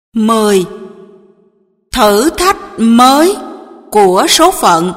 10. Thử thách mới của số phận.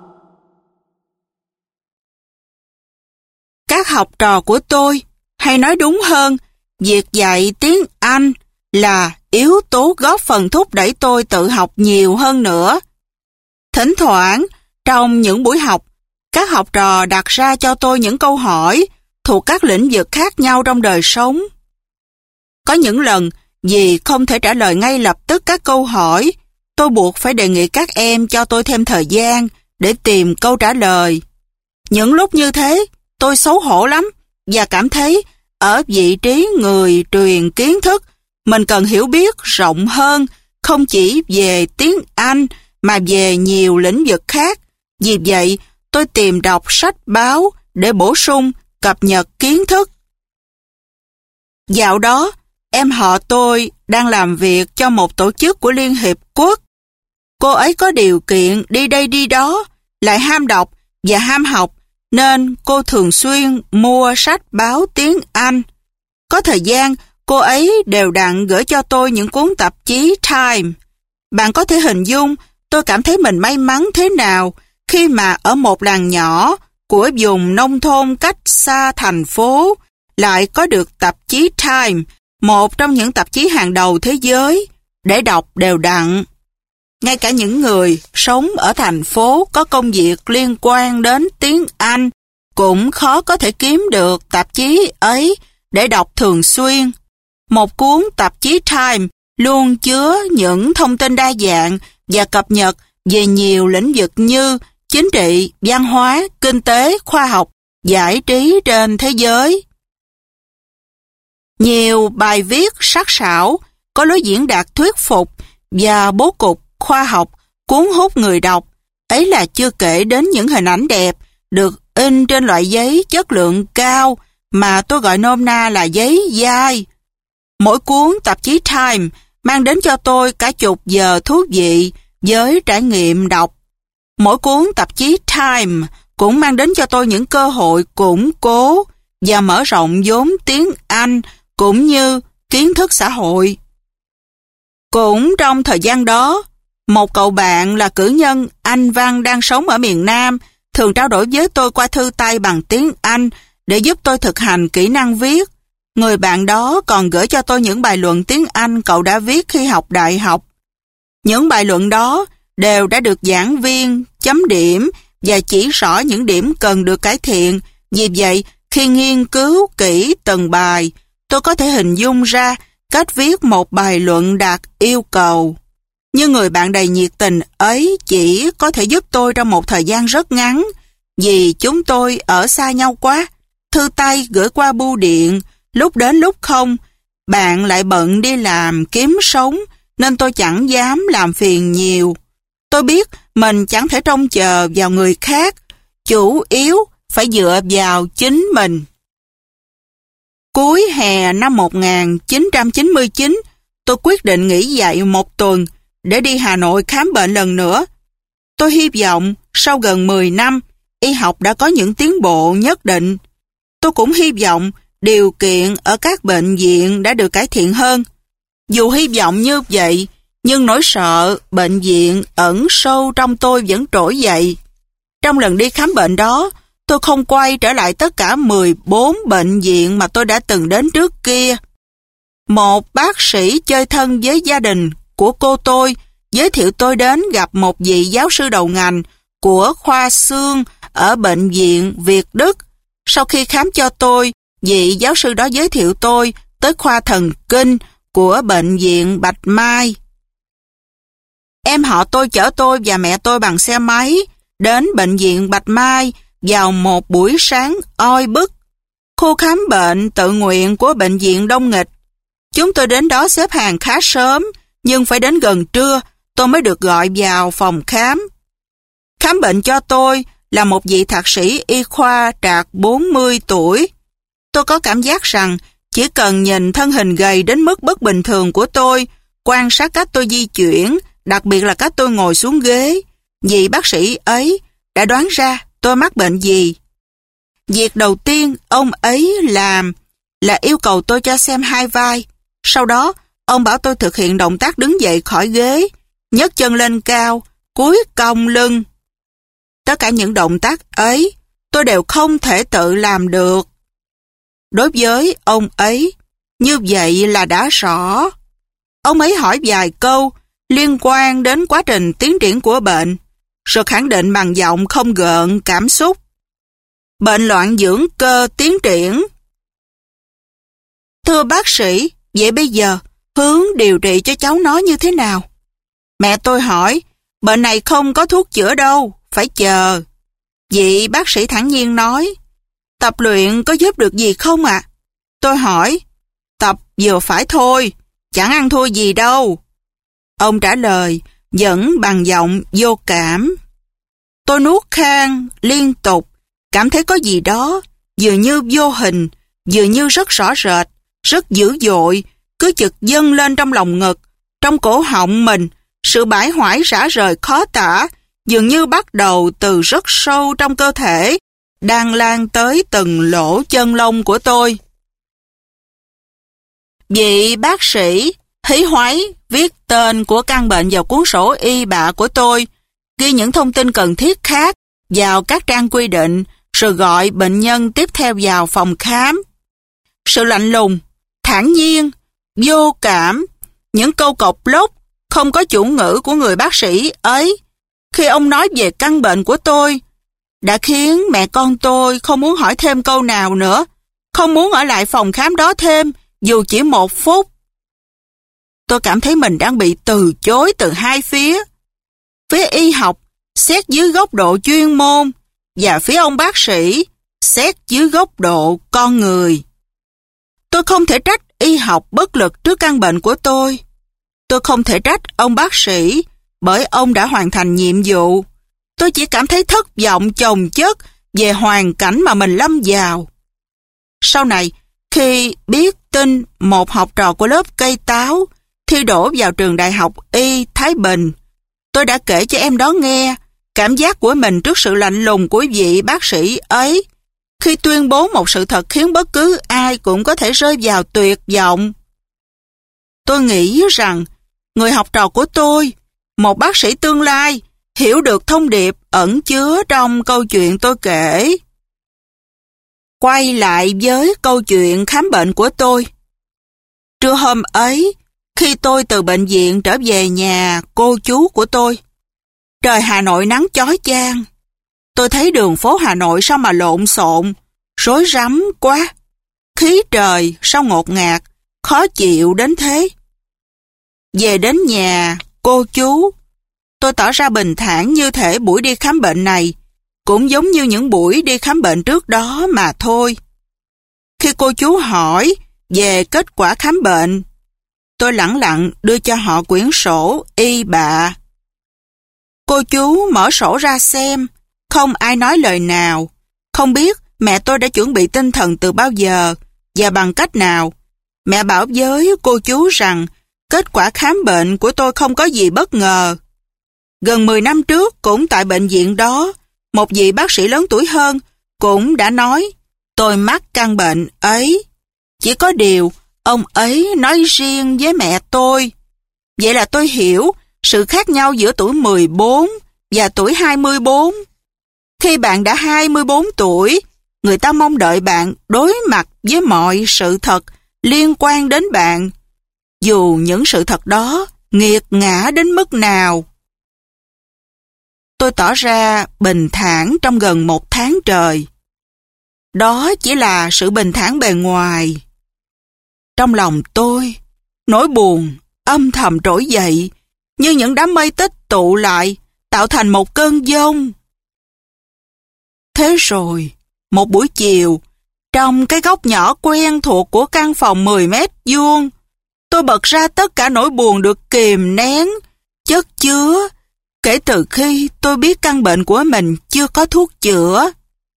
Các học trò của tôi, hay nói đúng hơn, việc dạy tiếng Anh là yếu tố góp phần thúc đẩy tôi tự học nhiều hơn nữa. Thỉnh thoảng, trong những buổi học, các học trò đặt ra cho tôi những câu hỏi thuộc các lĩnh vực khác nhau trong đời sống. Có những lần, vì không thể trả lời ngay lập tức các câu hỏi, tôi buộc phải đề nghị các em cho tôi thêm thời gian để tìm câu trả lời. Những lúc như thế, tôi xấu hổ lắm và cảm thấy ở vị trí người truyền kiến thức, mình cần hiểu biết rộng hơn, không chỉ về tiếng Anh mà về nhiều lĩnh vực khác. Vì vậy, tôi tìm đọc sách báo để bổ sung, cập nhật kiến thức. Dạo đó, em họ tôi đang làm việc cho một tổ chức của Liên Hiệp Quốc. Cô ấy có điều kiện đi đây đi đó, lại ham đọc và ham học, nên cô thường xuyên mua sách báo tiếng Anh. Có thời gian, cô ấy đều đặn gửi cho tôi những cuốn tạp chí Time. Bạn có thể hình dung tôi cảm thấy mình may mắn thế nào khi mà ở một làng nhỏ của vùng nông thôn cách xa thành phố lại có được tạp chí Time, một trong những tạp chí hàng đầu thế giới, để đọc đều đặn. Ngay cả những người sống ở thành phố có công việc liên quan đến tiếng Anh cũng khó có thể kiếm được tạp chí ấy để đọc thường xuyên. Một cuốn tạp chí Time luôn chứa những thông tin đa dạng và cập nhật về nhiều lĩnh vực như chính trị, văn hóa, kinh tế, khoa học, giải trí trên thế giới. Nhiều bài viết sắc sảo, có lối diễn đạt thuyết phục và bố cục khoa học cuốn hút người đọc. Ấy là chưa kể đến những hình ảnh đẹp được in trên loại giấy chất lượng cao mà tôi gọi nôm na là giấy dai. Mỗi cuốn tạp chí Time mang đến cho tôi cả chục giờ thú vị với trải nghiệm đọc. Mỗi cuốn tạp chí Time cũng mang đến cho tôi những cơ hội củng cố và mở rộng vốn tiếng Anh cũng như kiến thức xã hội. Cũng trong thời gian đó, một cậu bạn là cử nhân Anh văn đang sống ở miền Nam thường trao đổi với tôi qua thư tay bằng tiếng Anh để giúp tôi thực hành kỹ năng viết. Người bạn đó còn gửi cho tôi những bài luận tiếng Anh cậu đã viết khi học đại học. Những bài luận đó đều đã được giảng viên chấm điểm và chỉ rõ những điểm cần được cải thiện. Vì vậy, khi nghiên cứu kỹ từng bài, tôi có thể hình dung ra cách viết một bài luận đạt yêu cầu. Nhưng người bạn đầy nhiệt tình ấy chỉ có thể giúp tôi trong một thời gian rất ngắn, vì chúng tôi ở xa nhau quá. Thư tay gửi qua bưu điện, lúc đến lúc không. Bạn lại bận đi làm kiếm sống, nên tôi chẳng dám làm phiền nhiều. Tôi biết mình chẳng thể trông chờ vào người khác, chủ yếu phải dựa vào chính mình. Cuối hè năm 1999, tôi quyết định nghỉ dạy một tuần để đi Hà Nội khám bệnh lần nữa. Tôi hy vọng sau gần 10 năm, y học đã có những tiến bộ nhất định. Tôi cũng hy vọng điều kiện ở các bệnh viện đã được cải thiện hơn. Dù hy vọng như vậy, nhưng nỗi sợ bệnh viện ẩn sâu trong tôi vẫn trỗi dậy. Trong lần đi khám bệnh đó, tôi không quay trở lại tất cả 14 bệnh viện mà tôi đã từng đến trước kia. Một bác sĩ chơi thân với gia đình của cô tôi giới thiệu tôi đến gặp một vị giáo sư đầu ngành của khoa xương ở bệnh viện Việt Đức. Sau khi khám cho tôi, vị giáo sư đó giới thiệu tôi tới khoa thần kinh của bệnh viện Bạch Mai. Em họ tôi chở tôi và mẹ tôi bằng xe máy đến bệnh viện Bạch Mai vào một buổi sáng oi bức. Khu khám bệnh tự nguyện của bệnh viện đông nghịch. Chúng tôi đến đó xếp hàng khá sớm, nhưng phải đến gần trưa tôi mới được gọi vào phòng khám. Khám bệnh cho tôi là một vị thạc sĩ y khoa trạc 40 tuổi. Tôi có cảm giác rằng chỉ cần nhìn thân hình gầy đến mức bất bình thường của tôi, quan sát cách tôi di chuyển, đặc biệt là cách tôi ngồi xuống ghế, vị bác sĩ ấy đã đoán ra tôi mắc bệnh gì. Việc đầu tiên ông ấy làm là yêu cầu tôi cho xem hai vai. Sau đó, Ông bảo tôi thực hiện động tác đứng dậy khỏi ghế, nhấc chân lên cao, cúi cong lưng. Tất cả những động tác ấy, tôi đều không thể tự làm được. Đối với ông ấy, như vậy là đã rõ. Ông ấy hỏi vài câu liên quan đến quá trình tiến triển của bệnh, rồi khẳng định bằng giọng không gợn cảm xúc. Bệnh loạn dưỡng cơ tiến triển. Thưa bác sĩ, vậy bây giờ hướng điều trị cho cháu nó như thế nào? Mẹ tôi hỏi, bệnh này không có thuốc chữa đâu, phải chờ. Vị bác sĩ thản nhiên nói, tập luyện có giúp được gì không ạ? Tôi hỏi, tập vừa phải thôi, chẳng ăn thua gì đâu. Ông trả lời, vẫn bằng giọng vô cảm. Tôi nuốt khan liên tục, cảm thấy có gì đó, vừa như vô hình, vừa như rất rõ rệt, rất dữ dội, cứ chực dâng lên trong lòng ngực, trong cổ họng mình, sự bãi hoải rã rời khó tả, dường như bắt đầu từ rất sâu trong cơ thể, đang lan tới từng lỗ chân lông của tôi. Vị bác sĩ hí hoáy viết tên của căn bệnh vào cuốn sổ y bạ của tôi, ghi những thông tin cần thiết khác vào các trang quy định, rồi gọi bệnh nhân tiếp theo vào phòng khám. Sự lạnh lùng, thản nhiên, vô cảm, những câu cộc lốc, không có chủ ngữ của người bác sĩ ấy, khi ông nói về căn bệnh của tôi, đã khiến mẹ con tôi không muốn hỏi thêm câu nào nữa, không muốn ở lại phòng khám đó thêm, dù chỉ 1 phút. Tôi cảm thấy mình đang bị từ chối từ hai phía. Phía y học, xét dưới góc độ chuyên môn, và phía ông bác sĩ, xét dưới góc độ con người. Tôi không thể trách y học bất lực trước căn bệnh của tôi. Tôi không thể trách ông bác sĩ, bởi ông đã hoàn thành nhiệm vụ. Tôi chỉ cảm thấy thất vọng chồng chất về hoàn cảnh mà mình lâm vào. Sau này, khi biết tin một học trò của lớp cây táo thi đỗ vào trường đại học Y Thái Bình, tôi đã kể cho em đó nghe cảm giác của mình trước sự lạnh lùng của vị bác sĩ ấy, khi tuyên bố một sự thật khiến bất cứ ai cũng có thể rơi vào tuyệt vọng. Tôi nghĩ rằng người học trò của tôi, một bác sĩ tương lai, hiểu được thông điệp ẩn chứa trong câu chuyện tôi kể. Quay lại với câu chuyện khám bệnh của tôi. Trưa hôm ấy, khi tôi từ bệnh viện trở về nhà cô chú của tôi, trời Hà Nội nắng chói chang. Tôi thấy đường phố Hà Nội sao mà lộn xộn, rối rắm quá. Khí trời sao ngột ngạt, khó chịu đến thế. Về đến nhà cô chú, tôi tỏ ra bình thản như thể buổi đi khám bệnh này cũng giống như những buổi đi khám bệnh trước đó mà thôi. Khi cô chú hỏi về kết quả khám bệnh, tôi lẳng lặng đưa cho họ quyển sổ y bạ. Cô chú mở sổ ra xem, không ai nói lời nào. Không biết mẹ tôi đã chuẩn bị tinh thần từ bao giờ và bằng cách nào. Mẹ bảo với cô chú rằng kết quả khám bệnh của tôi không có gì bất ngờ. Gần 10 năm trước, cũng tại bệnh viện đó, một vị bác sĩ lớn tuổi hơn cũng đã nói tôi mắc căn bệnh ấy. Chỉ có điều, ông ấy nói riêng với mẹ tôi. Vậy là tôi hiểu sự khác nhau giữa tuổi 14 và tuổi 24. Khi bạn đã 24 tuổi, người ta mong đợi bạn đối mặt với mọi sự thật liên quan đến bạn, dù những sự thật đó nghiệt ngã đến mức nào. Tôi tỏ ra bình thản trong gần 1 tháng trời. Đó chỉ là sự bình thản bề ngoài. Trong lòng tôi, nỗi buồn âm thầm trỗi dậy, như những đám mây tích tụ lại, tạo thành một cơn giông. Thế rồi, một buổi chiều, trong cái góc nhỏ quen thuộc của căn phòng 10 mét vuông, tôi bật ra tất cả nỗi buồn được kìm nén, chất chứa, kể từ khi tôi biết căn bệnh của mình chưa có thuốc chữa.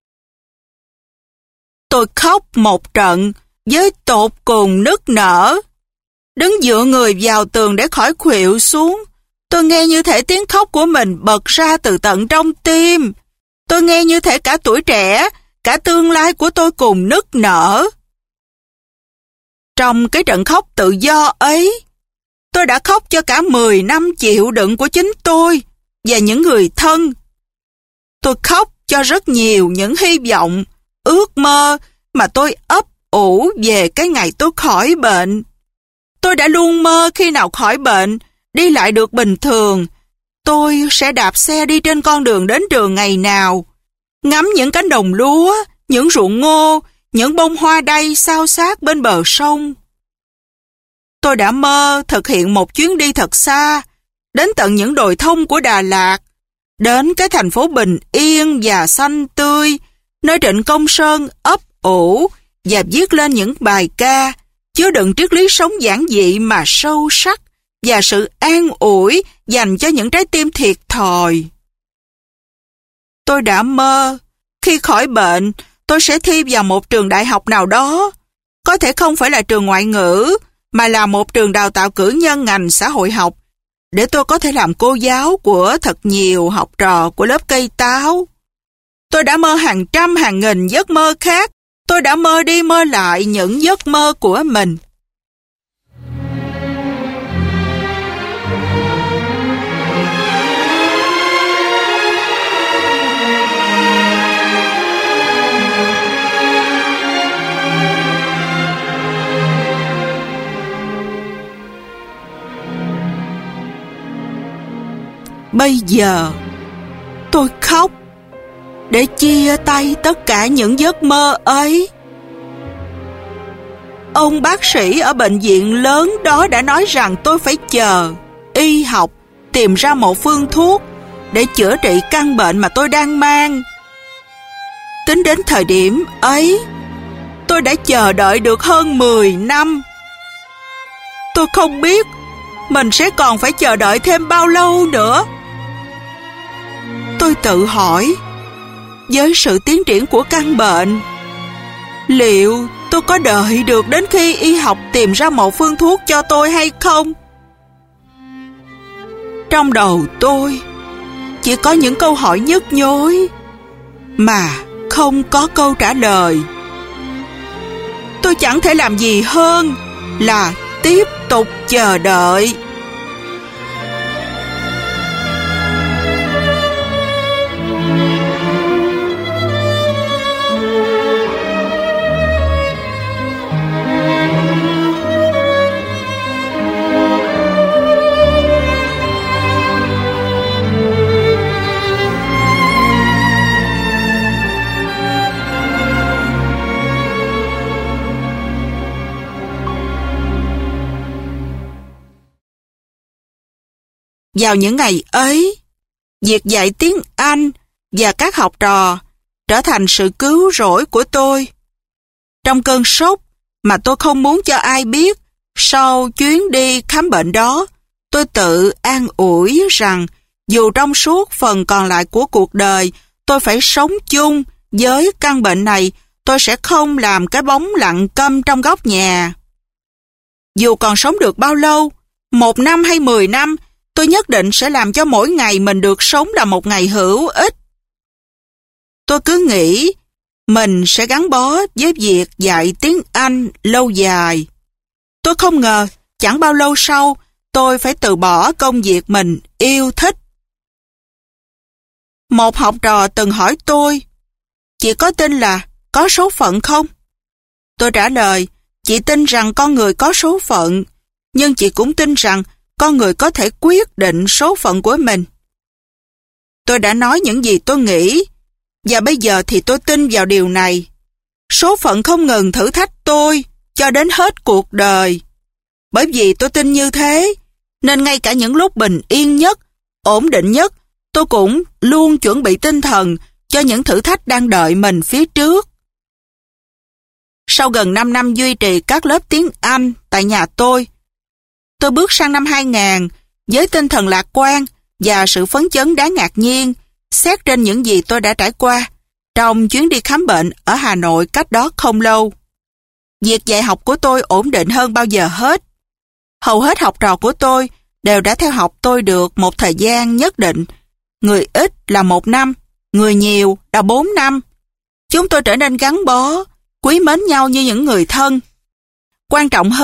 Tôi khóc một trận với tột cùng nức nở. Đứng dựa người vào tường để khỏi khuỵu xuống, tôi nghe như thể tiếng khóc của mình bật ra từ tận trong tim. Tôi nghe như thể cả tuổi trẻ, cả tương lai của tôi cùng nức nở. Trong cái trận khóc tự do ấy, Tôi đã khóc cho cả 10 năm chịu đựng của chính tôi và những người thân. Tôi khóc cho rất nhiều những hy vọng, ước mơ mà tôi ấp ủ về cái ngày tôi khỏi bệnh. Tôi đã luôn mơ khi nào khỏi bệnh, đi lại được bình thường, tôi sẽ đạp xe đi trên con đường đến trường ngày nào, ngắm những cánh đồng lúa, những ruộng ngô, những bông hoa đay xao xát bên bờ sông. Tôi đã mơ thực hiện một chuyến đi thật xa, đến tận những đồi thông của Đà Lạt, đến cái thành phố bình yên và xanh tươi, nơi Trịnh Công Sơn ấp ủ và viết lên những bài ca chứa đựng triết lý sống giản dị mà sâu sắc và sự an ủi dành cho những trái tim thiệt thòi. Tôi đã mơ khi khỏi bệnh, tôi sẽ thi vào một trường đại học nào đó, có thể không phải là trường ngoại ngữ, mà là một trường đào tạo cử nhân ngành xã hội học, để tôi có thể làm cô giáo của thật nhiều học trò của lớp cây táo. Tôi đã mơ hàng trăm hàng nghìn giấc mơ khác, tôi đã mơ đi mơ lại những giấc mơ của mình. Bây giờ, tôi khóc để chia tay tất cả những giấc mơ ấy. Ông bác sĩ ở bệnh viện lớn đó đã nói rằng tôi phải chờ y học tìm ra một phương thuốc để chữa trị căn bệnh mà tôi đang mang. Tính đến thời điểm ấy, tôi đã chờ đợi được hơn 10 năm. Tôi không biết mình sẽ còn phải chờ đợi thêm bao lâu nữa. Tôi tự hỏi, với sự tiến triển của căn bệnh, liệu tôi có đợi được đến khi y học tìm ra một phương thuốc cho tôi hay không? Trong đầu tôi chỉ có những câu hỏi nhức nhối mà không có câu trả lời. Tôi chẳng thể làm gì hơn là tiếp tục chờ đợi. Vào những ngày ấy, việc dạy tiếng Anh và các học trò trở thành sự cứu rỗi của tôi. Trong cơn sốc mà tôi không muốn cho ai biết, sau chuyến đi khám bệnh đó, tôi tự an ủi rằng dù trong suốt phần còn lại của cuộc đời tôi phải sống chung với căn bệnh này, tôi sẽ không làm cái bóng lặng câm trong góc nhà. Dù còn sống được bao lâu, 1 năm hay 10 năm, tôi nhất định sẽ làm cho mỗi ngày mình được sống là một ngày hữu ích. Tôi cứ nghĩ mình sẽ gắn bó với việc dạy tiếng Anh lâu dài. Tôi không ngờ chẳng bao lâu sau tôi phải từ bỏ công việc mình yêu thích. Một học trò từng hỏi tôi, chị có tin là có số phận không? Tôi trả lời, chị tin rằng con người có số phận, nhưng chị cũng tin rằng con người có thể quyết định số phận của mình. Tôi đã nói những gì tôi nghĩ, và bây giờ thì tôi tin vào điều này. Số phận không ngừng thử thách tôi cho đến hết cuộc đời. Bởi vì tôi tin như thế, nên ngay cả những lúc bình yên nhất, ổn định nhất, tôi cũng luôn chuẩn bị tinh thần cho những thử thách đang đợi mình phía trước. Sau gần 5 năm duy trì các lớp tiếng Anh tại nhà tôi bước sang năm 2000 với tinh thần lạc quan và sự phấn chấn đáng ngạc nhiên, xét trên những gì tôi đã trải qua trong chuyến đi khám bệnh ở Hà Nội cách đó không lâu. Việc dạy học của tôi ổn định hơn bao giờ hết. Hầu hết học trò của tôi đều đã theo học tôi được một thời gian nhất định. Người ít là 1 năm, người nhiều là 4 năm. Chúng tôi trở nên gắn bó, quý mến nhau như những người thân. Quan trọng hơn,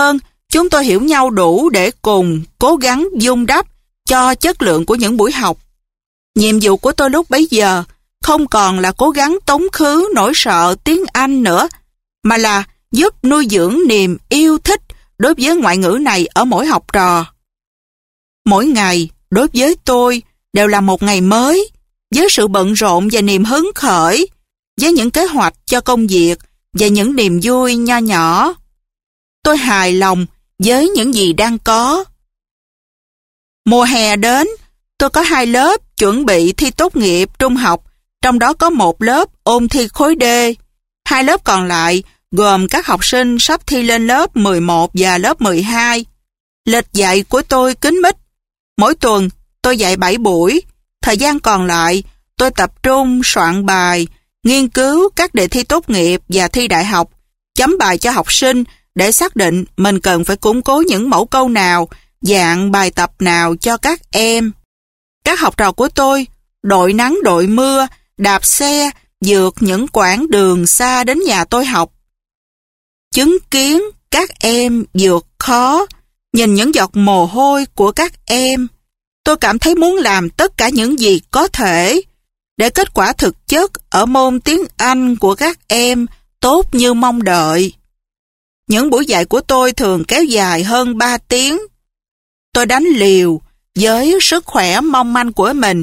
Chúng tôi hiểu nhau đủ để cùng cố gắng vun đắp cho chất lượng của những buổi học. Nhiệm vụ của tôi lúc bấy giờ không còn là cố gắng tống khứ nỗi sợ tiếng Anh nữa, mà là giúp nuôi dưỡng niềm yêu thích đối với ngoại ngữ này ở mỗi học trò. Mỗi ngày, đối với tôi, đều là một ngày mới, với sự bận rộn và niềm hứng khởi, với những kế hoạch cho công việc và những niềm vui nho nhỏ. Tôi hài lòng với những gì đang có. Mùa hè đến, tôi có 2 lớp chuẩn bị thi tốt nghiệp trung học, trong đó có một lớp ôn thi khối D. 2 lớp còn lại gồm các học sinh sắp thi lên lớp 11 và lớp 12. Lịch dạy của tôi kín mít. Mỗi tuần tôi dạy 7 buổi. Thời gian còn lại tôi tập trung soạn bài, nghiên cứu các đề thi tốt nghiệp và thi đại học, chấm bài cho học sinh để xác định mình cần phải củng cố những mẫu câu nào, dạng bài tập nào cho các em. Các học trò của tôi đội nắng đội mưa, đạp xe, vượt những quãng đường xa đến nhà tôi học. Chứng kiến các em vượt khó, nhìn những giọt mồ hôi của các em, tôi cảm thấy muốn làm tất cả những gì có thể để kết quả thực chất ở môn tiếng Anh của các em tốt như mong đợi. Những buổi dạy của tôi thường kéo dài hơn 3 tiếng. Tôi đánh liều với sức khỏe mong manh của mình.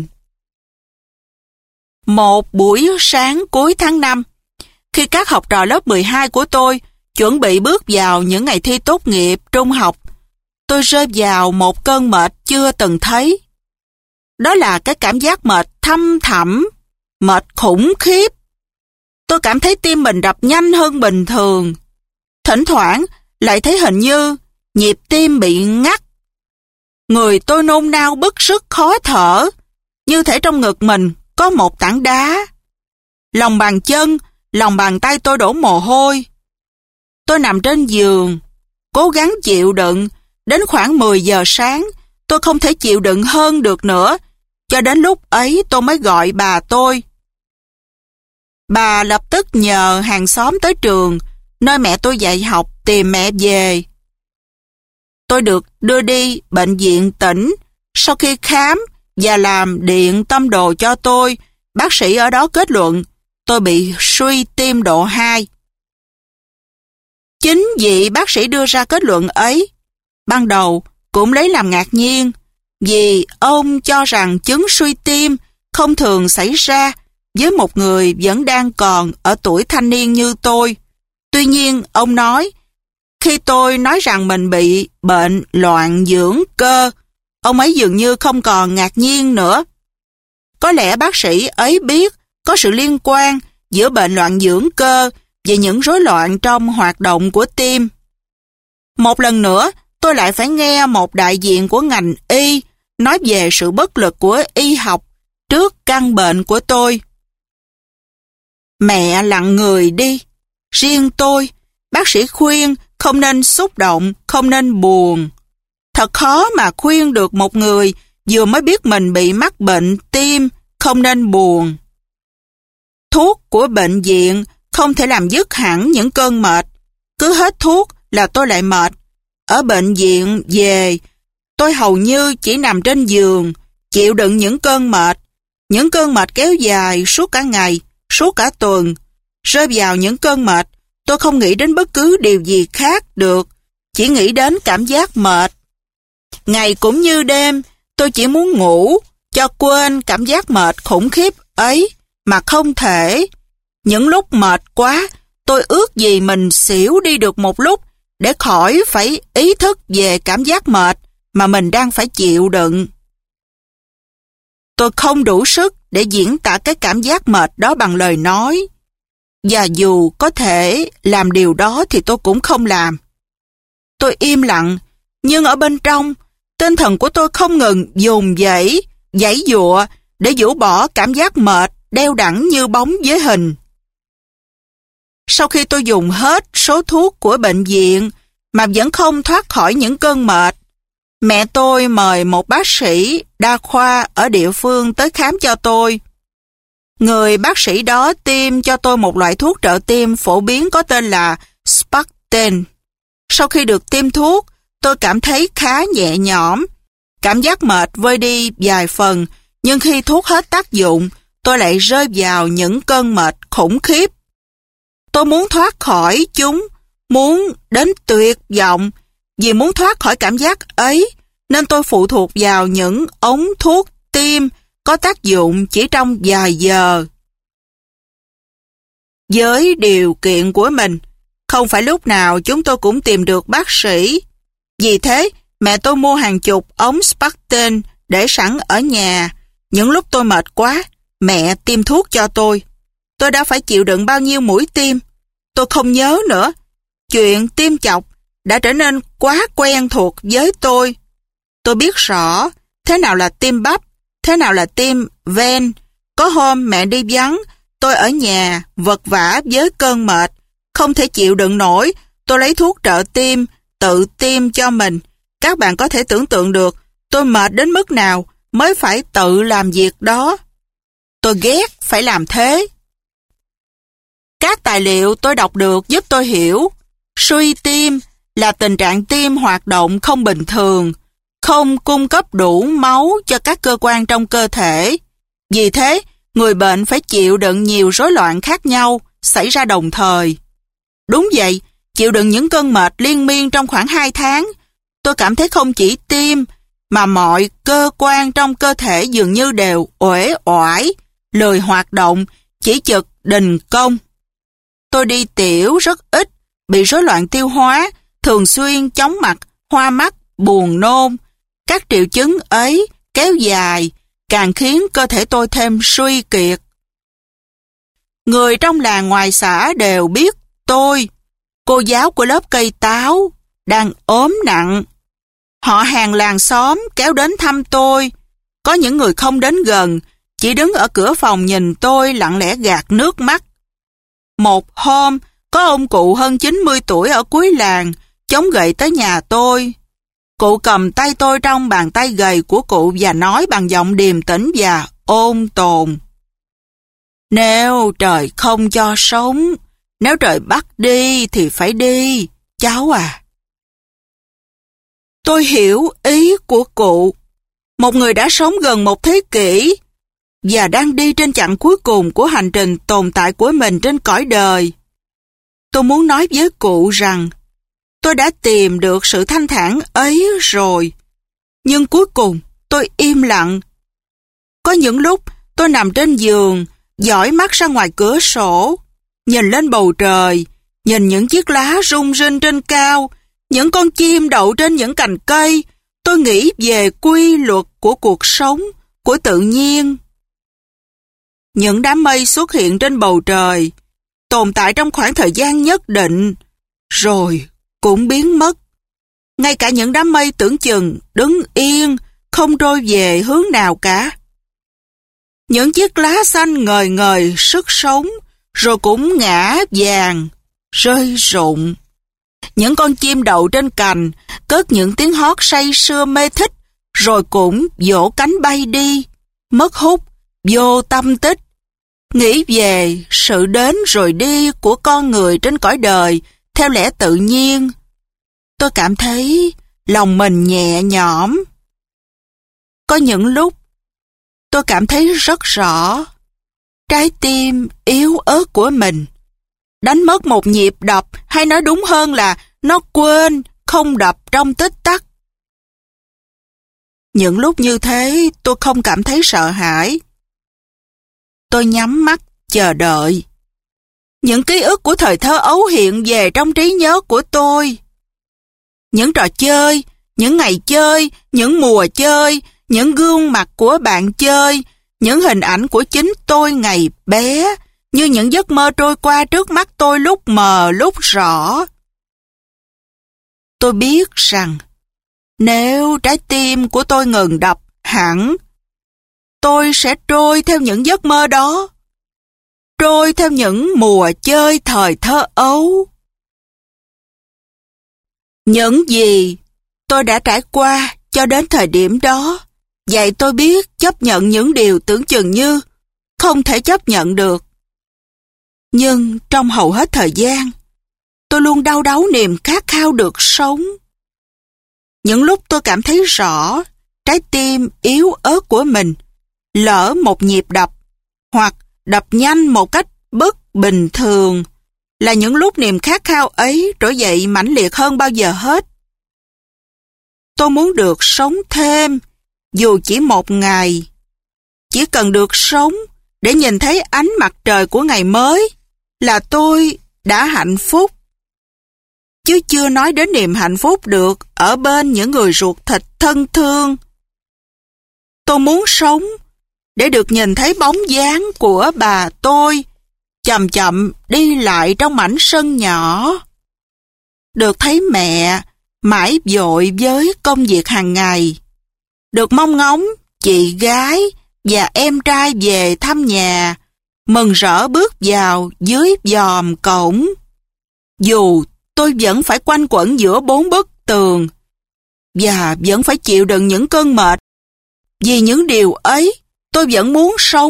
Một buổi sáng cuối tháng 5, khi các học trò lớp 12 của tôi chuẩn bị bước vào những ngày thi tốt nghiệp trung học, tôi rơi vào một cơn mệt chưa từng thấy. Đó là cái cảm giác mệt thâm thẳm, mệt khủng khiếp. Tôi cảm thấy tim mình đập nhanh hơn bình thường. Thỉnh thoảng lại thấy hình như nhịp tim bị ngắt. Người tôi nôn nao bứt rứt khó thở, như thể trong ngực mình có một tảng đá. Lòng bàn chân, lòng bàn tay tôi đổ mồ hôi. Tôi nằm trên giường, cố gắng chịu đựng. Đến khoảng 10 giờ sáng, tôi không thể chịu đựng hơn được nữa. Cho đến lúc ấy tôi mới gọi bà tôi. Bà lập tức nhờ hàng xóm tới trường, nơi mẹ tôi dạy học, tìm mẹ về. Tôi được đưa đi bệnh viện tỉnh. Sau khi khám và làm điện tâm đồ cho tôi, bác sĩ ở đó kết luận tôi bị suy tim độ 2. Chính vì bác sĩ đưa ra kết luận ấy, ban đầu cũng lấy làm ngạc nhiên, vì ông cho rằng chứng suy tim không thường xảy ra với một người vẫn đang còn ở tuổi thanh niên như tôi. Tuy nhiên, ông nói, khi tôi nói rằng mình bị bệnh loạn dưỡng cơ, ông ấy dường như không còn ngạc nhiên nữa. Có lẽ bác sĩ ấy biết có sự liên quan giữa bệnh loạn dưỡng cơ và những rối loạn trong hoạt động của tim. Một lần nữa, tôi lại phải nghe một đại diện của ngành y nói về sự bất lực của y học trước căn bệnh của tôi. Mẹ lặng người đi. Riêng tôi, bác sĩ khuyên không nên xúc động, không nên buồn. Thật khó mà khuyên được một người vừa mới biết mình bị mắc bệnh tim không nên buồn. Thuốc của bệnh viện không thể làm dứt hẳn những cơn mệt. Cứ hết thuốc là tôi lại mệt. Ở bệnh viện về, tôi hầu như chỉ nằm trên giường, chịu đựng những cơn mệt. Những cơn mệt kéo dài suốt cả ngày, suốt cả tuần. Rơi vào những cơn mệt, tôi không nghĩ đến bất cứ điều gì khác được, chỉ nghĩ đến cảm giác mệt. Ngày cũng như đêm, tôi chỉ muốn ngủ, cho quên cảm giác mệt khủng khiếp ấy, mà không thể. Những lúc mệt quá, tôi ước gì mình xỉu đi được một lúc, để khỏi phải ý thức về cảm giác mệt mà mình đang phải chịu đựng. Tôi không đủ sức để diễn tả cái cảm giác mệt đó bằng lời nói. Và dù có thể làm điều đó thì tôi cũng không làm. Tôi im lặng, nhưng ở bên trong, tinh thần của tôi không ngừng dồn dẫy, giãy giụa để giũ bỏ cảm giác mệt đeo đẳng như bóng với hình. Sau khi tôi dùng hết số thuốc của bệnh viện mà vẫn không thoát khỏi những cơn mệt, mẹ tôi mời một bác sĩ đa khoa ở địa phương tới khám cho tôi. Người bác sĩ đó tiêm cho tôi một loại thuốc trợ tim phổ biến có tên là Sparten. Sau khi được tiêm thuốc, tôi cảm thấy khá nhẹ nhõm. Cảm giác mệt vơi đi vài phần, nhưng khi thuốc hết tác dụng, tôi lại rơi vào những cơn mệt khủng khiếp. Tôi muốn thoát khỏi chúng, muốn đến tuyệt vọng. Vì muốn thoát khỏi cảm giác ấy, nên tôi phụ thuộc vào những ống thuốc tiêm có tác dụng chỉ trong vài giờ. Với điều kiện của mình, không phải lúc nào chúng tôi cũng tìm được bác sĩ. Vì thế, mẹ tôi mua hàng chục ống Spartan để sẵn ở nhà. Những lúc tôi mệt quá, mẹ tiêm thuốc cho tôi. Tôi đã phải chịu đựng bao nhiêu mũi tiêm. Tôi không nhớ nữa. Chuyện tiêm chọc đã trở nên quá quen thuộc với tôi. Tôi biết rõ thế nào là tiêm bắp, thế nào là tiêm ven. Có hôm mẹ đi vắng, tôi ở nhà vật vã với cơn mệt. Không thể chịu đựng nổi, tôi lấy thuốc trợ tim, tự tiêm cho mình. Các bạn có thể tưởng tượng được tôi mệt đến mức nào mới phải tự làm việc đó. Tôi ghét phải làm thế. Các tài liệu tôi đọc được giúp tôi hiểu suy tim là tình trạng tim hoạt động không bình thường, không cung cấp đủ máu cho các cơ quan trong cơ thể. Vì thế, người bệnh phải chịu đựng nhiều rối loạn khác nhau xảy ra đồng thời. Đúng vậy, chịu đựng những cơn mệt liên miên trong khoảng 2 tháng, tôi cảm thấy không chỉ tim mà mọi cơ quan trong cơ thể dường như đều uể oải, lười hoạt động, chỉ chực đình công. Tôi đi tiểu rất ít, bị rối loạn tiêu hóa, thường xuyên chóng mặt, hoa mắt, buồn nôn. Các triệu chứng ấy kéo dài, càng khiến cơ thể tôi thêm suy kiệt. Người trong làng ngoài xã đều biết tôi, cô giáo của lớp cây táo, đang ốm nặng. Họ hàng làng xóm kéo đến thăm tôi. Có những người không đến gần, chỉ đứng ở cửa phòng nhìn tôi lặng lẽ gạt nước mắt. Một hôm, có ông cụ hơn 90 tuổi ở cuối làng, chống gậy tới nhà tôi. Cụ cầm tay tôi trong bàn tay gầy của cụ và nói bằng giọng điềm tĩnh và ôn tồn. Nếu trời không cho sống, nếu trời bắt đi thì phải đi, cháu à. Tôi hiểu ý của cụ. Một người đã sống gần một thế kỷ và đang đi trên chặng cuối cùng của hành trình tồn tại của mình trên cõi đời. Tôi muốn nói với cụ rằng tôi đã tìm được sự thanh thản ấy rồi. Nhưng cuối cùng tôi im lặng. Có những lúc tôi nằm trên giường, dõi mắt ra ngoài cửa sổ, nhìn lên bầu trời, nhìn những chiếc lá rung rinh trên cao, những con chim đậu trên những cành cây. Tôi nghĩ về quy luật của cuộc sống, của tự nhiên. Những đám mây xuất hiện trên bầu trời, tồn tại trong khoảng thời gian nhất định, rồi cũng biến mất. Ngay cả những đám mây tưởng chừng đứng yên, không trôi về hướng nào cả. Những chiếc lá xanh ngời ngời sức sống, rồi cũng ngã vàng, rơi rụng. Những con chim đậu trên cành cất những tiếng hót say sưa mê thích, rồi cũng vỗ cánh bay đi, mất hút, vô tâm tích. Nghĩ về sự đến rồi đi của con người trên cõi đời theo lẽ tự nhiên, tôi cảm thấy lòng mình nhẹ nhõm. Có những lúc tôi cảm thấy rất rõ trái tim yếu ớt của mình đánh mất một nhịp đập, hay nói đúng hơn là nó quên không đập trong tích tắc. Những lúc như thế tôi không cảm thấy sợ hãi. Tôi nhắm mắt chờ đợi. Những ký ức của thời thơ ấu hiện về trong trí nhớ của tôi. Những trò chơi, những ngày chơi, những mùa chơi, những gương mặt của bạn chơi, những hình ảnh của chính tôi ngày bé, như những giấc mơ trôi qua trước mắt tôi lúc mờ lúc rõ. Tôi biết rằng nếu trái tim của tôi ngừng đập hẳn, tôi sẽ trôi theo những giấc mơ đó, trôi theo những mùa chơi thời thơ ấu. Những gì tôi đã trải qua cho đến thời điểm đó dạy tôi biết chấp nhận những điều tưởng chừng như không thể chấp nhận được. Nhưng trong hầu hết thời gian, tôi luôn đau đáu niềm khát khao được sống. Những lúc tôi cảm thấy rõ trái tim yếu ớt của mình lỡ một nhịp đập hoặc đập nhanh một cách bất bình thường, là những lúc niềm khát khao ấy trỗi dậy mãnh liệt hơn bao giờ hết. Tôi muốn được sống thêm, dù chỉ một ngày. Chỉ cần được sống để nhìn thấy ánh mặt trời của ngày mới là tôi đã hạnh phúc. Chứ chưa nói đến niềm hạnh phúc được ở bên những người ruột thịt thân thương. Tôi muốn sống để được nhìn thấy bóng dáng của bà tôi chậm chậm đi lại trong mảnh sân nhỏ. Được thấy mẹ mãi vội với công việc hàng ngày. Được mong ngóng chị gái và em trai về thăm nhà, mừng rỡ bước vào dưới giòm cổng. Dù tôi vẫn phải quanh quẩn giữa 4 bức tường và vẫn phải chịu đựng những cơn mệt, vì những điều ấy tôi vẫn muốn sống.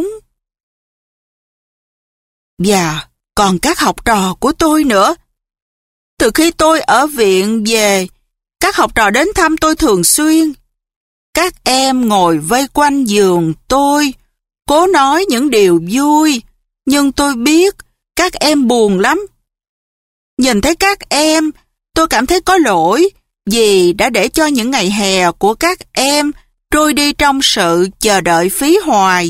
Và còn các học trò của tôi nữa. Từ khi tôi ở viện về, các học trò đến thăm tôi thường xuyên. Các em ngồi vây quanh giường tôi, cố nói những điều vui, nhưng tôi biết các em buồn lắm. Nhìn thấy các em, tôi cảm thấy có lỗi vì đã để cho những ngày hè của các em trôi đi trong sự chờ đợi phí hoài.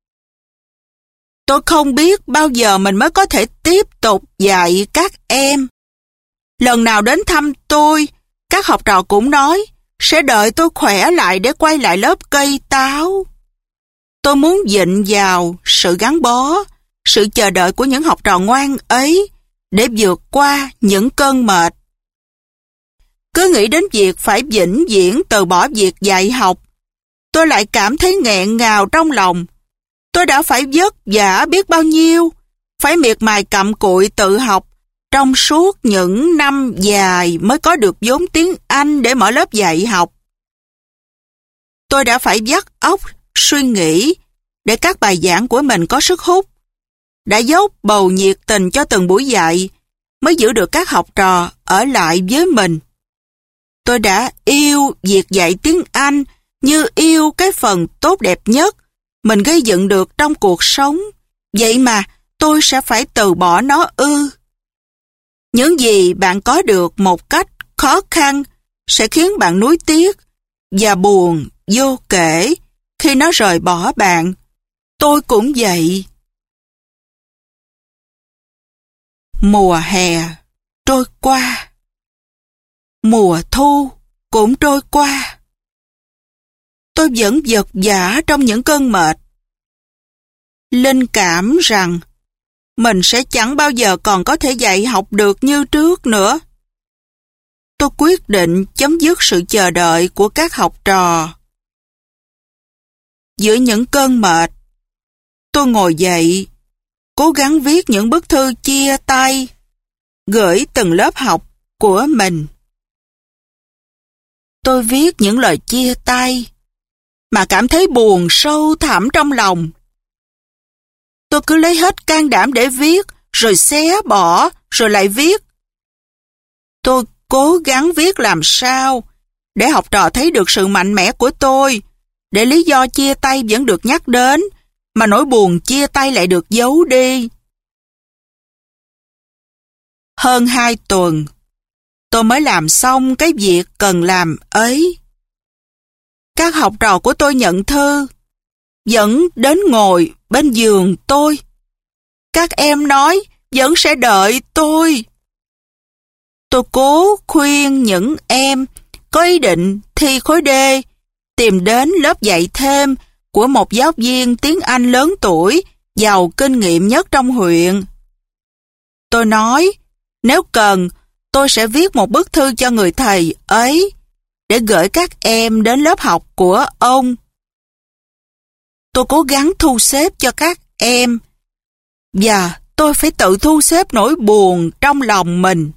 Tôi không biết bao giờ mình mới có thể tiếp tục dạy các em. Lần nào đến thăm tôi, các học trò cũng nói sẽ đợi tôi khỏe lại để quay lại lớp cây táo. Tôi muốn vịn vào sự gắn bó, sự chờ đợi của những học trò ngoan ấy để vượt qua những cơn mệt. Cứ nghĩ đến việc phải vĩnh viễn từ bỏ việc dạy học, tôi lại cảm thấy nghẹn ngào trong lòng. Tôi đã phải vất vả biết bao nhiêu, phải miệt mài cặm cụi tự học trong suốt những năm dài mới có được vốn tiếng Anh để mở lớp dạy học. Tôi đã phải vắt óc suy nghĩ để các bài giảng của mình có sức hút, đã dốc bầu nhiệt tình cho từng buổi dạy mới giữ được các học trò ở lại với mình. Tôi đã yêu việc dạy tiếng Anh như yêu cái phần tốt đẹp nhất mình gây dựng được trong cuộc sống. Vậy mà tôi sẽ phải từ bỏ nó ư? Những gì bạn có được một cách khó khăn sẽ khiến bạn nuối tiếc và buồn vô kể khi nó rời bỏ bạn. Tôi cũng vậy. Mùa hè trôi qua, mùa thu cũng trôi qua. Tôi vẫn vật vã trong những cơn mệt. Linh cảm rằng mình sẽ chẳng bao giờ còn có thể dạy học được như trước nữa. Tôi quyết định chấm dứt sự chờ đợi của các học trò. Giữa những cơn mệt, tôi ngồi dậy, cố gắng viết những bức thư chia tay, gửi từng lớp học của mình. Tôi viết những lời chia tay mà cảm thấy buồn sâu thẳm trong lòng. Tôi cứ lấy hết can đảm để viết, rồi xé bỏ, rồi lại viết. Tôi cố gắng viết làm sao để học trò thấy được sự mạnh mẽ của tôi, để lý do chia tay vẫn được nhắc đến, mà nỗi buồn chia tay lại được giấu đi. Hơn 2 tuần, tôi mới làm xong cái việc cần làm ấy. Các học trò của tôi nhận thư, vẫn đến ngồi bên giường tôi. Các em nói vẫn sẽ đợi tôi. Tôi cố khuyên những em có ý định thi khối D tìm đến lớp dạy thêm của một giáo viên tiếng Anh lớn tuổi, giàu kinh nghiệm nhất trong huyện. Tôi nói, nếu cần, tôi sẽ viết một bức thư cho người thầy ấy để gửi các em đến lớp học của ông. Tôi cố gắng thu xếp cho các em, và tôi phải tự thu xếp nỗi buồn trong lòng mình.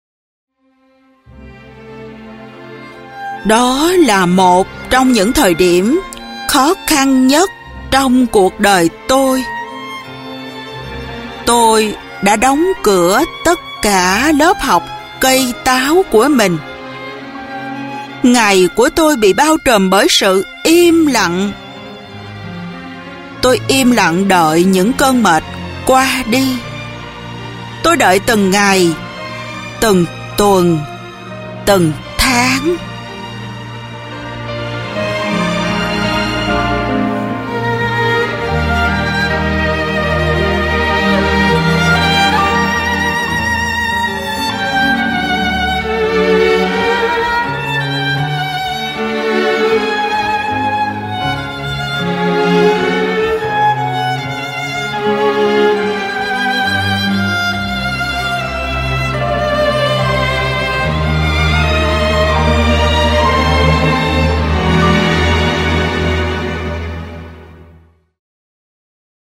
Đó là một trong những thời điểm khó khăn nhất trong cuộc đời tôi. Tôi đã đóng cửa tất cả lớp học cây táo của mình. Ngày của tôi bị bao trùm bởi sự im lặng. Tôi im lặng đợi những cơn mệt qua đi. Tôi đợi từng ngày, từng tuần, từng tháng.